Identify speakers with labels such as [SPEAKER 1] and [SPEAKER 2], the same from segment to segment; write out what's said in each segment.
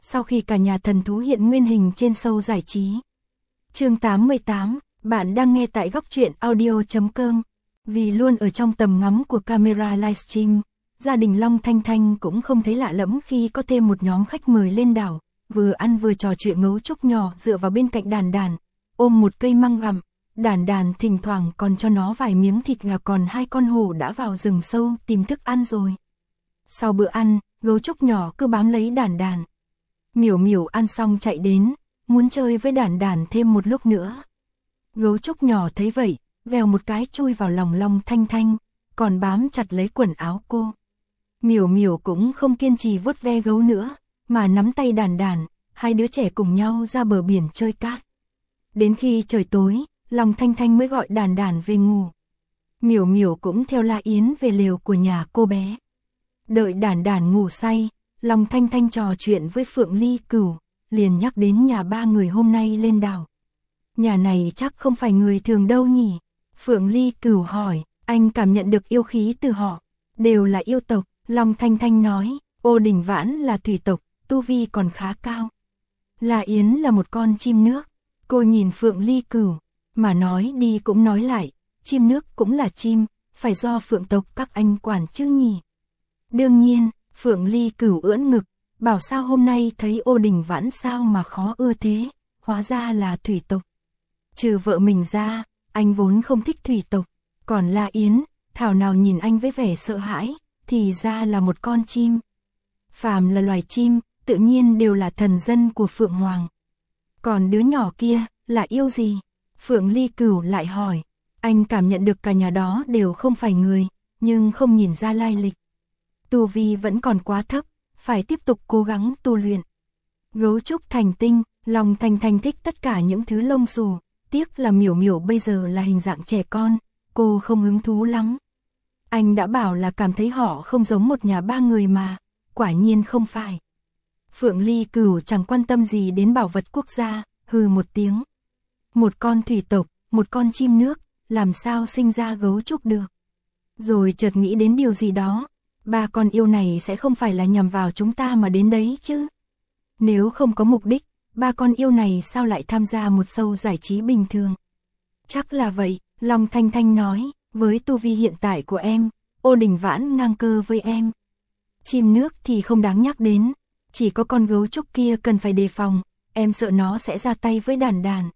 [SPEAKER 1] sau khi cả nhà thần thú hiện nguyên hình trên show giải trí. Chương 88, bạn đang nghe tại góc truyện audio.com. Vì luôn ở trong tầm ngắm của camera livestream, gia đình Long Thanh Thanh cũng không thấy lạ lẫm khi có thêm một nhóm khách mời lên đảo, vừa ăn vừa trò chuyện. Gấu trúc nhỏ dựa vào bên cạnh Đàn Đàn, ôm một cây măng gặm. Đàn Đàn thỉnh thoảng còn cho nó vài miếng thịt gà. Còn hai con hổ đã vào rừng sâu tìm thức ăn rồi. Sau bữa ăn, gấu trúc nhỏ cứ bám lấy Đàn Đàn. Miểu Miểu ăn xong chạy đến, muốn chơi với Đàn Đàn thêm một lúc nữa. Gấu trúc nhỏ thấy vậy, vèo một cái chui vào lòng Long Thanh Thanh, còn bám chặt lấy quần áo cô. Miểu Miểu cũng không kiên trì vuốt ve gấu nữa, mà nắm tay Đàn Đàn, hai đứa trẻ cùng nhau ra bờ biển chơi cát. Đến khi trời tối, Long Thanh Thanh mới gọi Đàn Đàn về ngủ. Miểu Miểu cũng theo La Yến về lều của nhà cô bé. Đợi Đàn Đàn ngủ say, Long Thanh Thanh trò chuyện với Phượng Ly Cửu, liền nhắc đến nhà ba người hôm nay lên đảo. Nhà này chắc không phải người thường đâu nhỉ? Phượng Ly Cửu hỏi. Anh cảm nhận được yêu khí từ họ, đều là yêu tộc. Long Thanh Thanh nói, Ô Đình Vãn là thủy tộc, tu vi còn khá cao. La Yến là một con chim nước. Cô nhìn Phượng Ly Cửu, mà nói đi cũng nói lại, chim nước cũng là chim, phải do phượng tộc các anh quản chứ nhỉ? Đương nhiên. Phượng Ly Cửu ưỡn ngực, bảo sao hôm nay thấy Ô Đình Vãn sao mà khó ưa thế, hóa ra là thủy tộc. Trừ vợ mình ra, anh vốn không thích thủy tộc, còn La Yến, thảo nào nhìn anh với vẻ sợ hãi, thì ra là một con chim. Phàm là loài chim, tự nhiên đều là thần dân của Phượng Hoàng. Còn đứa nhỏ kia, là yêu gì? Phượng Ly Cửu lại hỏi. Anh cảm nhận được cả nhà đó đều không phải người, nhưng không nhìn ra lai lịch. Tu vi vẫn còn quá thấp, phải tiếp tục cố gắng tu luyện. Gấu trúc thành tinh, Long Thanh Thanh thích tất cả những thứ lông xù, tiếc là Miểu Miểu bây giờ là hình dạng trẻ con, cô không hứng thú lắm. Anh đã bảo là cảm thấy họ không giống một nhà ba người mà, quả nhiên không phải. Phượng Ly Cửu chẳng quan tâm gì đến bảo vật quốc gia, hừ một tiếng. Một con thủy tộc, một con chim nước, làm sao sinh ra gấu trúc được? Rồi chợt nghĩ đến điều gì đó. Ba con yêu này sẽ không phải là nhằm vào chúng ta mà đến đấy chứ? Nếu không có mục đích, ba con yêu này sao lại tham gia một show giải trí bình thường? Chắc là vậy, Long Thanh Thanh nói, với tu vi hiện tại của em, Ô Đình Vãn ngang cơ với em. Chim nước thì không đáng nhắc đến, chỉ có con gấu trúc kia cần phải đề phòng, em sợ nó sẽ ra tay với Đàn Đàn.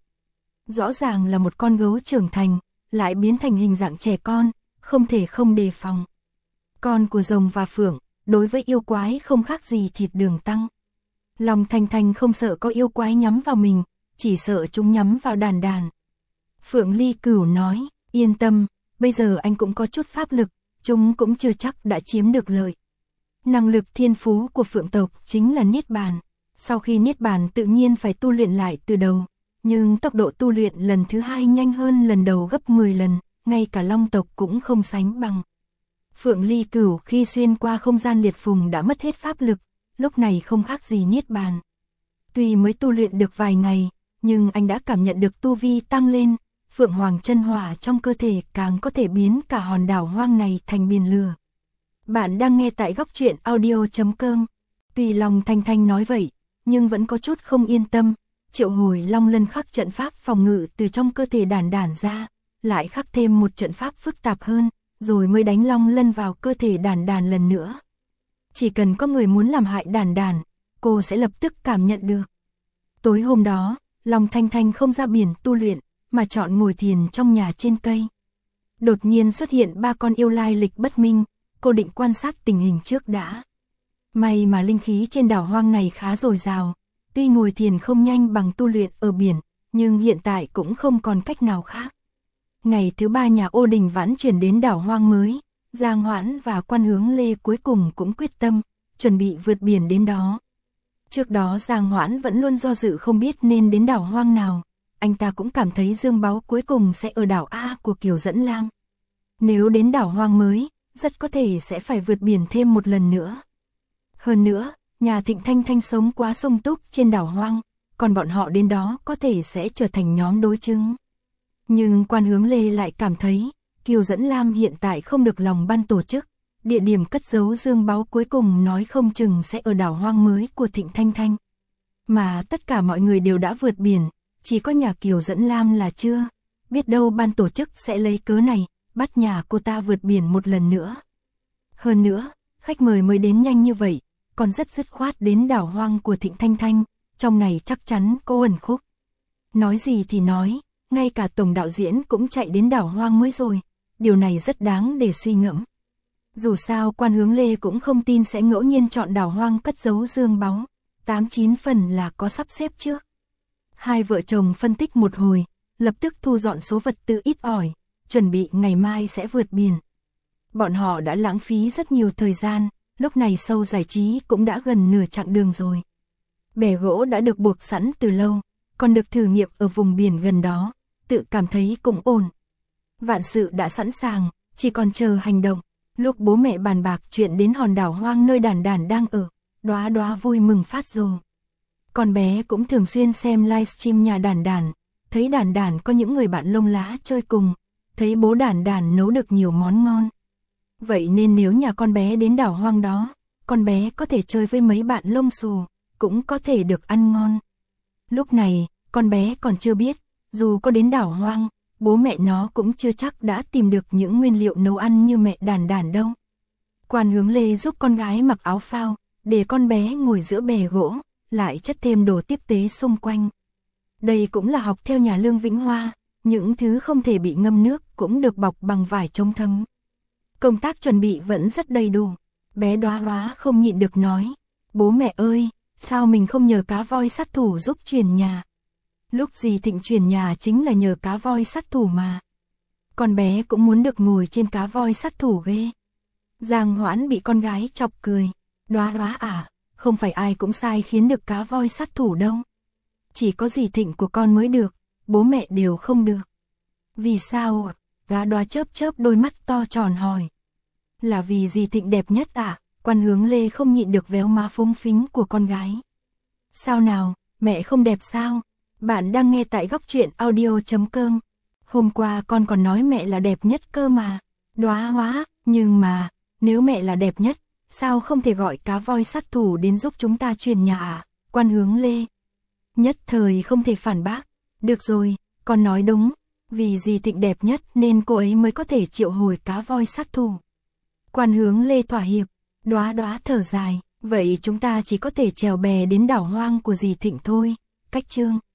[SPEAKER 1] Rõ ràng là một con gấu trưởng thành, lại biến thành hình dạng trẻ con, không thể không đề phòng. Con của rồng và phượng, đối với yêu quái không khác gì thịt đường tăng. Long Thanh Thanh không sợ có yêu quái nhắm vào mình, chỉ sợ chúng nhắm vào Đàn Đàn. Phượng Ly Cửu nói, yên tâm, bây giờ anh cũng có chút pháp lực, chúng cũng chưa chắc đã chiếm được lợi. Năng lực thiên phú của phượng tộc chính là Niết Bàn. Sau khi Niết Bàn tự nhiên phải tu luyện lại từ đầu, nhưng tốc độ tu luyện lần thứ hai nhanh hơn lần đầu gấp 10 lần, ngay cả Long tộc cũng không sánh bằng. Phượng Ly Cửu khi xuyên qua không gian liệt phùng đã mất hết pháp lực, lúc này không khác gì Niết Bàn. Tuy mới tu luyện được vài ngày, nhưng anh đã cảm nhận được tu vi tăng lên, Phượng Hoàng chân hỏa trong cơ thể càng có thể biến cả hòn đảo hoang này thành biển lửa. Bạn đang nghe tại góc truyện audio.com. Tuy Long Thanh Thanh nói vậy, nhưng vẫn có chút không yên tâm, triệu hồi Long Lân khắc trận pháp phòng ngự từ trong cơ thể Đàn Đàn ra, lại khắc thêm một trận pháp phức tạp hơn, rồi mới đánh Long Lân vào cơ thể Đàn Đàn lần nữa. Chỉ cần có người muốn làm hại Đàn Đàn, cô sẽ lập tức cảm nhận được. Tối hôm đó, Long Thanh Thanh không ra biển tu luyện, mà chọn ngồi thiền trong nhà trên cây. Đột nhiên xuất hiện ba con yêu lai lịch bất minh, cô định quan sát tình hình trước đã. May mà linh khí trên đảo hoang này khá dồi dào, tuy ngồi thiền không nhanh bằng tu luyện ở biển, nhưng hiện tại cũng không còn cách nào khác. Ngày thứ ba nhà Ô Đình Vãn chuyển đến đảo hoang mới, Giang Hoãn và Quan Hướng Lê cuối cùng cũng quyết tâm, chuẩn bị vượt biển đến đó. Trước đó Giang Hoãn vẫn luôn do dự không biết nên đến đảo hoang nào, anh ta cũng cảm thấy dương báu cuối cùng sẽ ở đảo A của Kiều Dẫn Lam. Nếu đến đảo hoang mới, rất có thể sẽ phải vượt biển thêm một lần nữa. Hơn nữa, nhà Thịnh Thanh Thanh sống quá sung túc trên đảo hoang, còn bọn họ đến đó có thể sẽ trở thành nhóm đối chứng. Nhưng Quan Hướng Lê lại cảm thấy, Kiều Dẫn Lam hiện tại không được lòng ban tổ chức, địa điểm cất giấu dương báu cuối cùng nói không chừng sẽ ở đảo hoang mới của Thịnh Thanh Thanh. mà tất cả mọi người đều đã vượt biển, chỉ có nhà Kiều Dẫn Lam là chưa. Biết đâu ban tổ chức sẽ lấy cớ này, bắt nhà cô ta vượt biển một lần nữa. Hơn nữa, khách mời mới đến nhanh như vậy, còn rất dứt khoát đến đảo hoang của Thịnh Thanh Thanh, trong này chắc chắn có ẩn khúc. Nói gì thì nói, ngay cả tổng đạo diễn cũng chạy đến đảo hoang mới rồi, điều này rất đáng để suy ngẫm. Dù sao Quan Hướng Lê cũng không tin sẽ ngẫu nhiên chọn đảo hoang cất giấu dương báu, 8-9 phần là có sắp xếp trước. Hai vợ chồng phân tích một hồi, lập tức thu dọn số vật tư ít ỏi, chuẩn bị ngày mai sẽ vượt biển. Bọn họ đã lãng phí rất nhiều thời gian, lúc này show giải trí cũng đã gần nửa chặng đường rồi. Bè gỗ đã được buộc sẵn từ lâu, còn được thử nghiệm ở vùng biển gần đó, tự cảm thấy cũng ổn. Vạn sự đã sẵn sàng, chỉ còn chờ hành động. Lúc bố mẹ bàn bạc chuyện đến hòn đảo hoang nơi Đản Đản đang ở, Đóa Đóa vui mừng phát rồ. Con bé cũng thường xuyên xem livestream nhà Đản Đản, thấy Đản Đản có những người bạn lông lá chơi cùng, thấy bố Đản Đản nấu được nhiều món ngon. Vậy nên nếu nhà con bé đến đảo hoang đó, con bé có thể chơi với mấy bạn lông xù, cũng có thể được ăn ngon. Lúc này, con bé còn chưa biết, dù có đến đảo hoang, bố mẹ nó cũng chưa chắc đã tìm được những nguyên liệu nấu ăn như mẹ Đản Đản đâu. Quan Hướng Lê giúp con gái mặc áo phao, để con bé ngồi giữa bè gỗ, lại chất thêm đồ tiếp tế xung quanh. Đây cũng là học theo nhà Lương Vĩnh Hoa, những thứ không thể bị ngâm nước cũng được bọc bằng vải chống thấm. Công tác chuẩn bị vẫn rất đầy đủ. Bé Đóa Đóa không nhịn được nói, bố mẹ ơi, sao mình không nhờ cá voi sát thủ giúp chuyển nhà? Lúc dì Thịnh chuyển nhà chính là nhờ cá voi sát thủ mà. Con bé cũng muốn được ngồi trên cá voi sát thủ ghê. Giang Hoãn bị con gái chọc cười. Đóa Đóa à, không phải ai cũng sai khiến được cá voi sát thủ đâu. Chỉ có dì Thịnh của con mới được, bố mẹ đều không được. Vì sao ạ? Đóa Đóa chớp chớp đôi mắt to tròn hỏi. Là vì dì Thịnh đẹp nhất à? Quan Hướng Lê không nhịn được véo má phúng phính của con gái. Sao nào, mẹ không đẹp sao? Bạn đang nghe tại góc truyện audio.com. Hôm qua con còn nói mẹ là đẹp nhất cơ mà. Đóa Đóa, nhưng mà, nếu mẹ là đẹp nhất, sao không thể gọi cá voi sát thủ đến giúp chúng ta chuyển nhà à? Quan Hướng Lê nhất thời không thể phản bác. Được rồi, con nói đúng, vì dì Thịnh đẹp nhất nên cô ấy mới có thể triệu hồi cá voi sát thủ. Quan Hướng Lê thỏa hiệp. Đóa Đóa thở dài, vậy chúng ta chỉ có thể chèo bè đến đảo hoang của dì Thịnh thôi. Cách chương